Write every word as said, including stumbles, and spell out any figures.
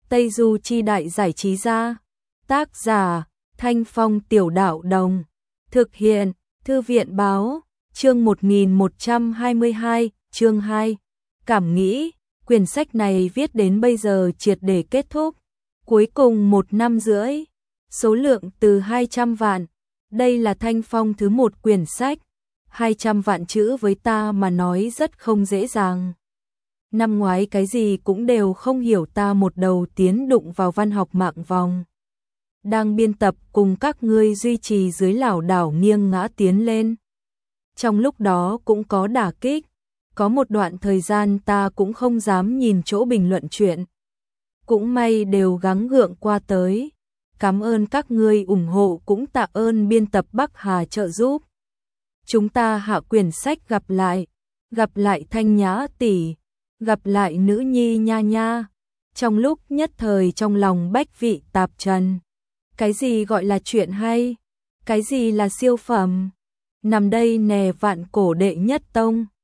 Tây Du Chi Đại Giải Trí Gia. Tác giả Thanh Phong Tiểu Đạo Đồng. Thực hiện Thư viện Báo. Chương một nghìn một trăm hai mươi hai, chương hai. Cảm nghĩ. Quyển sách này viết đến bây giờ triệt để kết thúc. Cuối cùng một năm rưỡi. Số lượng từ hai trăm vạn. Đây là Thanh Phong thứ một quyển sách. hai trăm vạn chữ với ta mà nói rất không dễ dàng. Năm ngoái cái gì cũng đều không hiểu, ta một đầu tiến đụng vào văn học mạng vòng. Đang biên tập cùng các ngươi duy trì dưới lảo đảo nghiêng ngã tiến lên. Trong lúc đó cũng có đả kích. Có một đoạn thời gian ta cũng không dám nhìn chỗ bình luận chuyện. Cũng may đều gắng gượng qua tới. Cảm ơn các ngươi ủng hộ, cũng tạ ơn biên tập Bắc Hà trợ giúp. Chúng ta hạ quyển sách gặp lại. Gặp lại Thanh Nhã tỷ. Gặp lại nữ nhi nha nha. Trong lúc nhất thời trong lòng bách vị tạp trần. Cái gì gọi là chuyện hay? Cái gì là siêu phẩm? Nằm đây nè, vạn cổ đệ nhất tông.